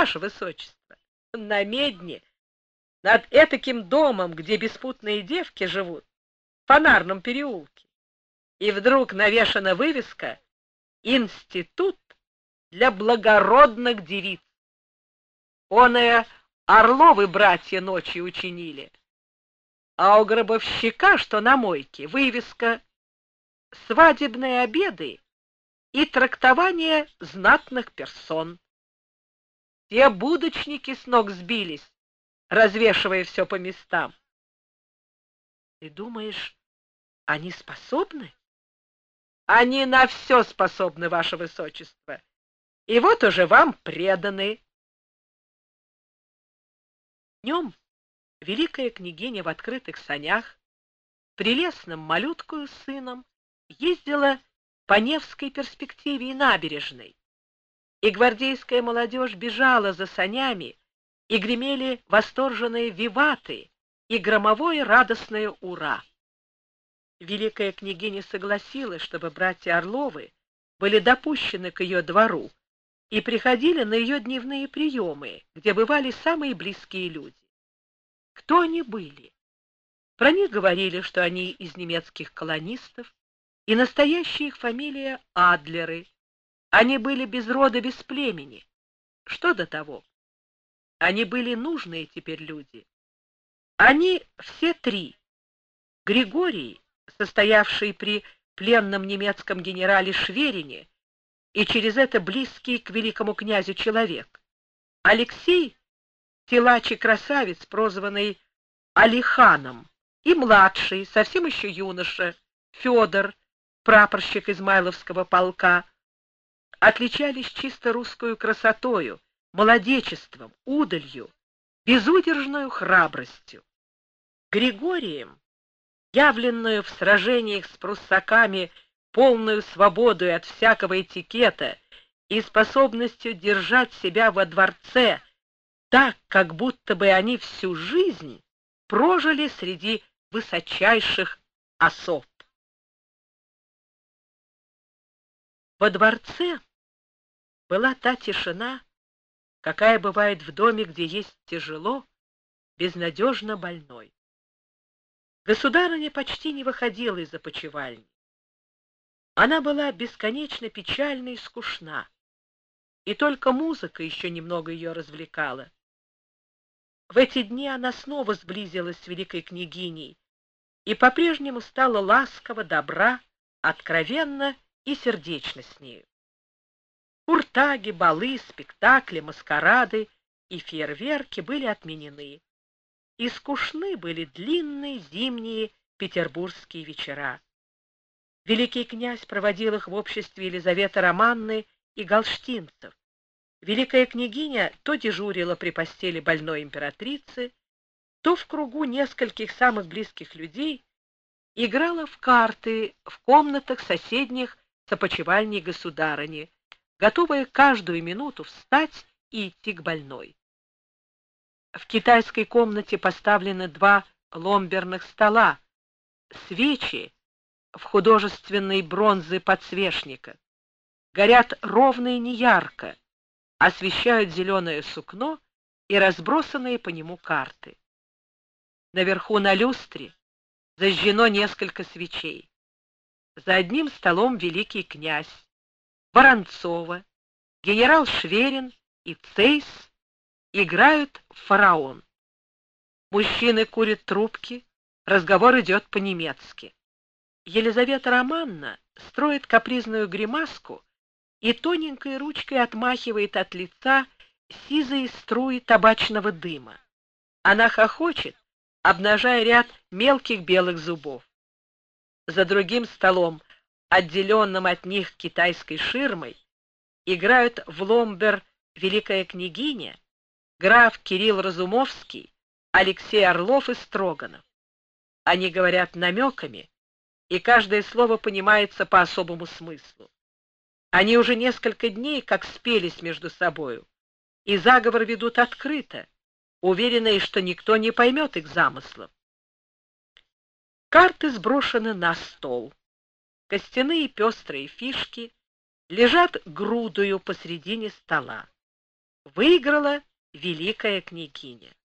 ваше высочество, на медне, над этаким домом, где беспутные девки живут, в Фонарном переулке. И вдруг навешана вывеска «Институт для благородных девиц». Оное Орловы братья ночью учинили, а у гробовщика, что на мойке, вывеска «Свадебные обеды и трактование знатных персон». Все будочники с ног сбились, развешивая все по местам. Ты думаешь, они способны? Они на все способны, ваше высочество. И вот уже вам преданы. Днем великая княгиня в открытых санях, прелестным малюткою с сыном, ездила по Невской перспективе и набережной, и гвардейская молодежь бежала за санями, и гремели восторженные виваты и громовое радостное ура. Великая княгиня согласилась, чтобы братья Орловы были допущены к ее двору и приходили на ее дневные приемы, где бывали самые близкие люди. Кто они были? Про них говорили, что они из немецких колонистов, и настоящая их фамилия Адлеры. Они были без рода, без племени. Что до того? Они были нужные теперь люди. Они все три. Григорий, состоявший при пленном немецком генерале Шверине и через это близкий к великому князю человек. Алексей, силач и красавец, прозванный Алиханом, и младший, совсем еще юноша, Федор, прапорщик Измайловского полка, отличались чисто русскою красотою, молодечеством, удалью, безудержною храбростью. Григорием, явленную в сражениях с пруссаками полную свободой от всякого этикета и способностью держать себя во дворце так, как будто бы они всю жизнь прожили среди высочайших особ. Во дворце была та тишина, какая бывает в доме, где есть тяжело, безнадежно больной. Государыня почти не выходила из опочивальни. Она была бесконечно печальна и скучна, и только музыка еще немного ее развлекала. В эти дни она снова сблизилась с великой княгиней и по-прежнему стала ласкова, добра, откровенна и сердечна с нею. Куртаги, балы, спектакли, маскарады и фейерверки были отменены, и скучны были длинные зимние петербургские вечера. Великий князь проводил их в обществе Елизаветы Романны и галштинцев. Великая княгиня то дежурила при постели больной императрицы, то в кругу нескольких самых близких людей играла в карты в комнатах соседних с опочивальней государыни, готовая каждую минуту встать и идти к больной. В китайской комнате поставлены 2 ломберных стола, свечи в художественной бронзе подсвечника, горят ровно и неярко, освещают зеленое сукно и разбросанные по нему карты. Наверху на люстре зажжено несколько свечей. За одним столом великий князь, Воронцова, генерал Шверин и Цейс играют в фараон. Мужчины курят трубки, разговор идет по-немецки. Елизавета Романна строит капризную гримаску и тоненькой ручкой отмахивает от лица сизые струи табачного дыма. Она хохочет, обнажая ряд мелких белых зубов. За другим столом, отделенным от них китайской ширмой, играют в ломбер великая княгиня, граф Кирилл Разумовский, Алексей Орлов и Строганов. Они говорят намеками, и каждое слово понимается по особому смыслу. Они уже несколько дней как спелись между собою, и заговор ведут открыто, уверенные, что никто не поймет их замыслов. Карты сброшены на стол. Костяные пестрые фишки лежат грудою посредине стола. выиграла великая княгиня.